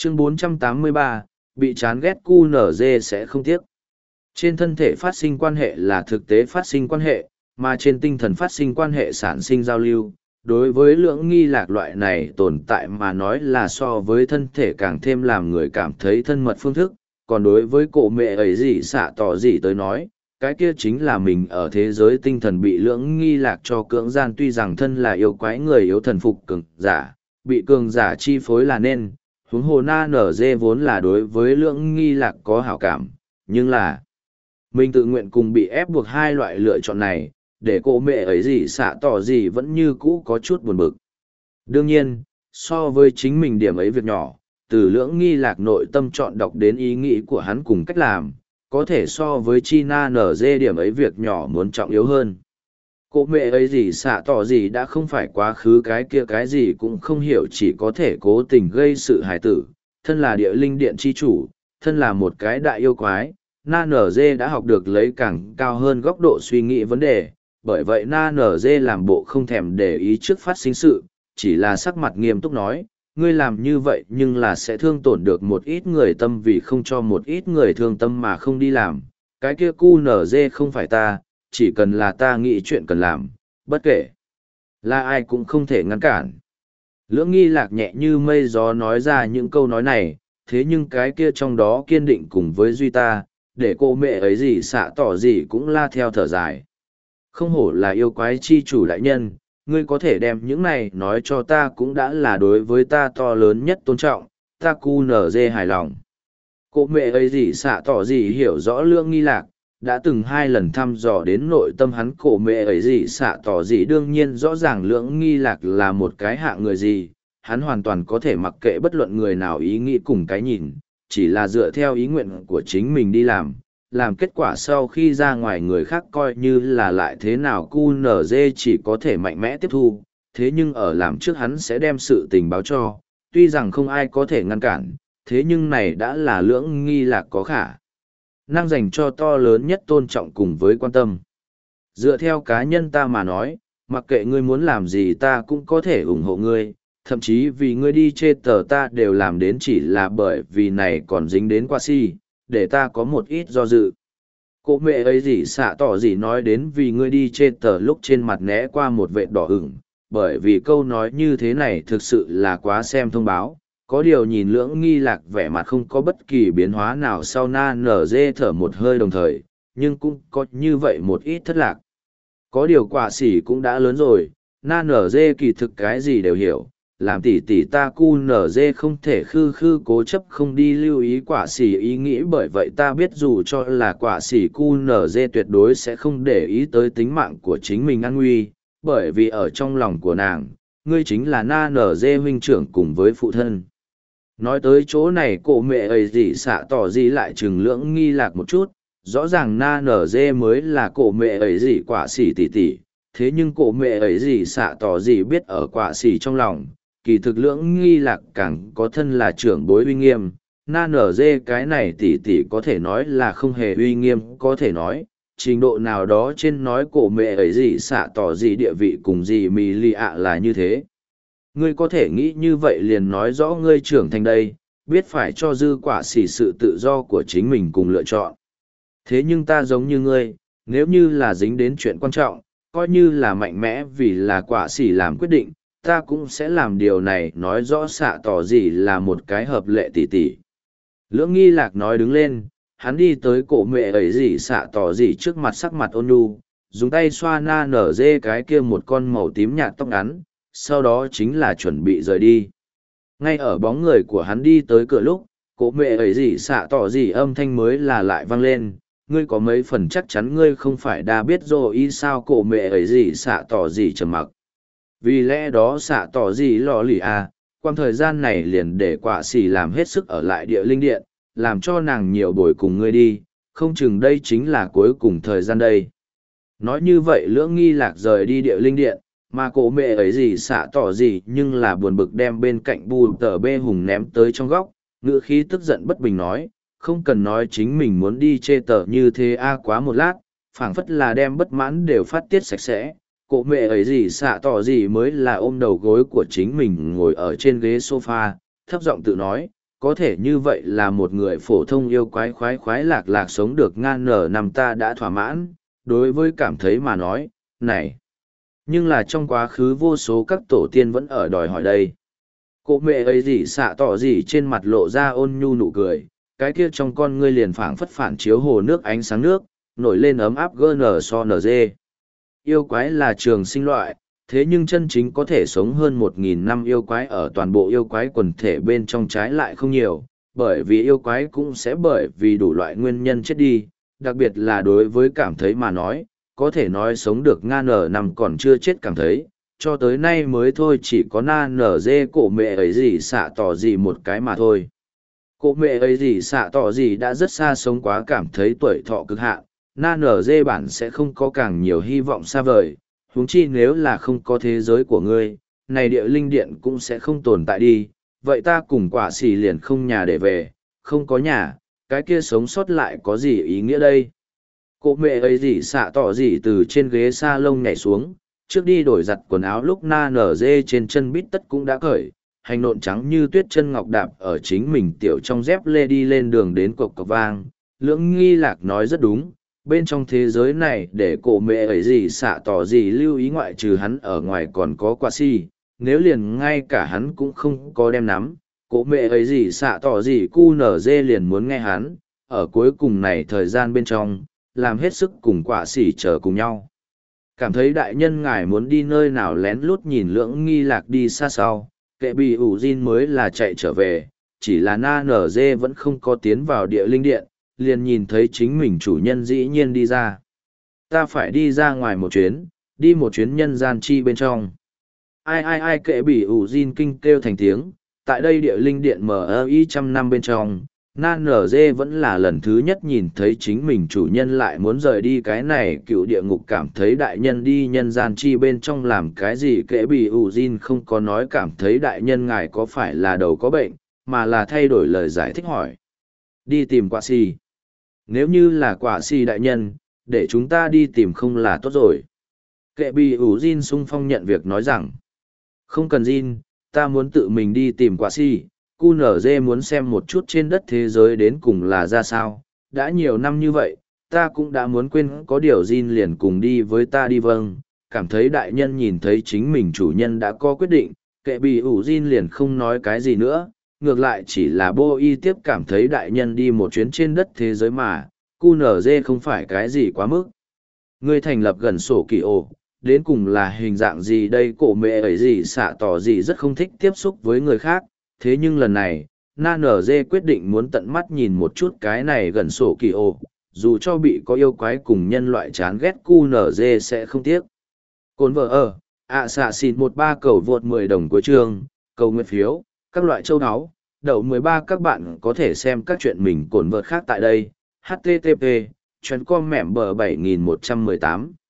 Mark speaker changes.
Speaker 1: Chương 483, bị chán ghét QNZ sẽ không tiếc. Trên thân thể phát sinh quan hệ là thực tế phát sinh quan hệ, mà trên tinh thần phát sinh quan hệ sản sinh giao lưu. Đối với lưỡng nghi lạc loại này tồn tại mà nói là so với thân thể càng thêm làm người cảm thấy thân mật phương thức, còn đối với cổ mẹ ấy gì xạ tỏ gì tới nói, cái kia chính là mình ở thế giới tinh thần bị lưỡng nghi lạc cho cưỡng gian, tuy rằng thân là yêu quái người yếu thần phục cường giả, bị cường giả chi phối là nên, huống hồ na nở dê vốn là đối với lưỡng nghi lạc có hảo cảm, nhưng là mình tự nguyện cùng bị ép buộc hai loại lựa chọn này, để cô mẹ ấy gì xạ tỏ gì vẫn như cũ có chút buồn bực. Đương nhiên, so với chính mình điểm ấy việc nhỏ, từ lưỡng nghi lạc nội tâm chọn đọc đến ý nghĩ của hắn cùng cách làm, có thể so với chi na nở dê điểm ấy việc nhỏ muốn trọng yếu hơn. Cô mẹ ấy gì xạ tỏ gì đã không phải quá khứ cái kia cái gì cũng không hiểu, chỉ có thể cố tình gây sự hài tử, thân là địa linh điện chi chủ, thân là một cái đại yêu quái. Na nở dê đã học được lấy càng cao hơn góc độ suy nghĩ vấn đề, bởi vậy Na nở dê làm bộ không thèm để ý trước phát sinh sự, chỉ là sắc mặt nghiêm túc nói, ngươi làm như vậy nhưng là sẽ thương tổn được một ít người tâm, vì không cho một ít người thương tâm mà không đi làm, cái kia cu nở dê không phải ta, chỉ cần là ta nghĩ chuyện cần làm, bất kể là ai cũng không thể ngăn cản. Lưỡng nghi lạc nhẹ như mây gió nói ra những câu nói này, thế nhưng cái kia trong đó kiên định cùng với duy ta, để cô mẹ ấy gì xạ tỏ gì cũng la theo thở dài. Không hổ là yêu quái chi chủ đại nhân, ngươi có thể đem những này nói cho ta cũng đã là đối với ta to lớn nhất tôn trọng, ta cu nở dê hài lòng. Cô mẹ ấy gì xạ tỏ gì hiểu rõ lưỡng nghi lạc, đã từng hai lần thăm dò đến nội tâm hắn. Cổ mẹ ấy gì xạ tỏ gì đương nhiên rõ ràng lưỡng nghi lạc là một cái hạ người gì, hắn hoàn toàn có thể mặc kệ bất luận người nào ý nghĩ cùng cái nhìn, chỉ là dựa theo ý nguyện của chính mình đi làm kết quả sau khi ra ngoài người khác coi như là lại thế nào QNZ chỉ có thể mạnh mẽ tiếp thu, thế nhưng ở làm trước hắn sẽ đem sự tình báo cho, tuy rằng không ai có thể ngăn cản, thế nhưng này đã là lưỡng nghi lạc có khả năng dành cho to lớn nhất tôn trọng cùng với quan tâm. Dựa theo cá nhân ta mà nói, mặc kệ ngươi muốn làm gì ta cũng có thể ủng hộ ngươi, thậm chí vì ngươi đi chê tờ ta đều làm đến, chỉ là bởi vì này còn dính đến qua si, để ta có một ít do dự. Cô mẹ ấy gì xạ tỏ gì nói đến vì ngươi đi chê tờ lúc trên mặt né qua một vệt đỏ ửng, bởi vì câu nói như thế này thực sự là quá xem thông báo. Có điều nhìn lưỡng nghi lạc vẻ mặt không có bất kỳ biến hóa nào sau na nở dê thở một hơi đồng thời, nhưng cũng có như vậy một ít thất lạc. Có điều quả sỉ cũng đã lớn rồi, na nở dê kỳ thực cái gì đều hiểu, làm tỉ tỉ ta cu nở dê không thể khư khư cố chấp không đi lưu ý quả sỉ ý nghĩ, bởi vậy ta biết dù cho là quả sỉ cu nở dê tuyệt đối sẽ không để ý tới tính mạng của chính mình an nguy, bởi vì ở trong lòng của nàng, ngươi chính là na nở dê huynh trưởng cùng với phụ thân. Nói tới chỗ này cổ mẹ ấy gì xạ tỏ gì lại chừng lưỡng nghi lạc một chút, rõ ràng na nở dê mới là cổ mẹ ấy gì quả sỉ tỉ tỉ, thế nhưng cổ mẹ ấy gì xạ tỏ gì biết ở quả sỉ trong lòng, kỳ thực lưỡng nghi lạc càng có thân là trưởng bối uy nghiêm, na nở dê cái này tỉ tỉ có thể nói là không hề uy nghiêm, có thể nói, trình độ nào đó trên nói cổ mẹ ấy gì xạ tỏ gì địa vị cùng gì mì lì ạ là như thế. Ngươi có thể nghĩ như vậy liền nói rõ ngươi trưởng thành đây, biết phải cho dư quả xỉ sự tự do của chính mình cùng lựa chọn. Thế nhưng ta giống như ngươi, nếu như là dính đến chuyện quan trọng, coi như là mạnh mẽ vì là quả xỉ làm quyết định, ta cũng sẽ làm điều này, nói rõ xạ tỏ gì là một cái hợp lệ tỉ tỉ. Lưỡng nghi lạc nói đứng lên, hắn đi tới cổ mẹ ấy gì xạ tỏ gì trước mặt, sắc mặt ôn nhu, dùng tay xoa na nở dê cái kia một con màu tím nhạt tóc ngắn, sau đó chính là chuẩn bị rời đi. Ngay ở bóng người của hắn đi tới cửa lúc, cổ mẹ ấy gì xạ tỏ gì âm thanh mới là lại vang lên, ngươi có mấy phần chắc chắn ngươi không phải đã biết rồi ý sao? Cổ mẹ ấy gì xạ tỏ gì trầm mặc. Vì lẽ đó xạ tỏ gì lò lì à, quang thời gian này liền để quả xỉ làm hết sức ở lại địa linh điện, làm cho nàng nhiều buổi cùng ngươi đi, không chừng đây chính là cuối cùng thời gian đây. Nói như vậy lưỡng nghi lạc rời đi địa linh điện, mà cổ mẹ ấy gì xạ tỏ gì nhưng là buồn bực đem bên cạnh bù tờ bê hùng ném tới trong góc, ngữ khí tức giận bất bình nói, không cần nói chính mình muốn đi chê tờ như thế a quá một lát, phảng phất là đem bất mãn đều phát tiết sạch sẽ. Cổ mẹ ấy gì xạ tỏ gì mới là ôm đầu gối của chính mình ngồi ở trên ghế sofa, thấp giọng tự nói, có thể như vậy là một người phổ thông yêu quái khoái khoái lạc lạc sống được ngan nở năm ta đã thỏa mãn, đối với cảm thấy mà nói, này. Nhưng là trong quá khứ vô số các tổ tiên vẫn ở đòi hỏi đây. Cô mẹ ấy gì xạ tỏ gì trên mặt lộ ra ôn nhu nụ cười, cái kia trong con ngươi liền phảng phất phản chiếu hồ nước ánh sáng nước, nổi lên ấm áp gn so nz. Yêu quái là trường sinh loại, thế nhưng chân chính có thể sống hơn 1.000 năm yêu quái ở toàn bộ yêu quái quần thể bên trong trái lại không nhiều, bởi vì yêu quái cũng sẽ bởi vì đủ loại nguyên nhân chết đi, đặc biệt là đối với cảm thấy mà nói, có thể nói sống được nga nở năm còn chưa chết cảm thấy, cho tới nay mới thôi chỉ có na nở dê cổ mẹ ấy gì xạ tỏ gì một cái mà thôi. Cổ mẹ ấy gì xạ tỏ gì đã rất xa sống quá cảm thấy tuổi thọ cực hạn, na nở dê bản sẽ không có càng nhiều hy vọng xa vời, huống chi nếu là không có thế giới của ngươi, này địa linh điện cũng sẽ không tồn tại đi, vậy ta cùng quả xì liền không nhà để về, không có nhà, cái kia sống sót lại có gì ý nghĩa đây? Cô mẹ ấy gì xạ tỏ gì từ trên ghế sa lông nhảy xuống, trước đi đổi giặt quần áo lúc na nở dê trên chân bít tất cũng đã cởi, hành nộn trắng như tuyết chân ngọc đạp ở chính mình tiểu trong dép lê đi lên đường đến cộc cộc vang. Lưỡng nghi lạc nói rất đúng, bên trong thế giới này để cổ mẹ ấy gì xạ tỏ gì lưu ý ngoại trừ hắn ở ngoài còn có quả si, nếu liền ngay cả hắn cũng không có đem nắm, cổ mẹ ấy gì xạ tỏ gì cu nở dê liền muốn nghe hắn, ở cuối cùng này thời gian bên trong, làm hết sức cùng quả xỉ chờ cùng nhau. Cảm thấy đại nhân ngài muốn đi nơi nào lén lút nhìn lưỡng nghi lạc đi xa sau, kệ bị ủ Jin mới là chạy trở về, chỉ là na nở dê vẫn không có tiến vào địa linh điện, liền nhìn thấy chính mình chủ nhân dĩ nhiên đi ra. Ta phải đi ra ngoài một chuyến, đi một chuyến nhân gian chi bên trong. Ai kệ bị ủ Jin kinh kêu thành tiếng, tại đây địa linh điện MI 100 năm bên trong, na nở dê vẫn là lần thứ nhất nhìn thấy chính mình chủ nhân lại muốn rời đi cái này cựu địa ngục, cảm thấy đại nhân đi nhân gian chi bên trong làm cái gì. Kệ bị ủ Jin không có nói cảm thấy đại nhân ngài có phải là đầu có bệnh, mà là thay đổi lời giải thích hỏi. Đi tìm quả si. Nếu như là quả si đại nhân, để chúng ta đi tìm không là tốt rồi. Kệ bị ủ Jin sung phong nhận việc nói rằng, không cần Jin, ta muốn tự mình đi tìm quả si. QNZ muốn xem một chút trên đất thế giới đến cùng là ra sao, đã nhiều năm như vậy, ta cũng đã muốn quên có điều Jin liền cùng đi với ta đi. Vâng, cảm thấy đại nhân nhìn thấy chính mình chủ nhân đã có quyết định, kệ bị ủ Jin liền không nói cái gì nữa, ngược lại chỉ là bô y tiếp cảm thấy đại nhân đi một chuyến trên đất thế giới mà, QNZ không phải cái gì quá mức. Ngươi thành lập gần sổ kỳ ổ, đến cùng là hình dạng gì đây? Cổ mẹ ấy gì xạ tỏ gì rất không thích tiếp xúc với người khác. Thế nhưng lần này, na nở dê quyết định muốn tận mắt nhìn một chút cái này gần sổ kỳ ô, dù cho bị có yêu quái cùng nhân loại chán ghét QNZ sẽ không tiếc. Cồn vợ ở, xạ xịn 13 cầu vượt 10 đồng cuối chương, cầu nguyện phiếu, các loại châu áo, đậu 13 các bạn có thể xem các chuyện mình cồn vợt khác tại đây. HTTP, chuyến com mẹm bờ 7118.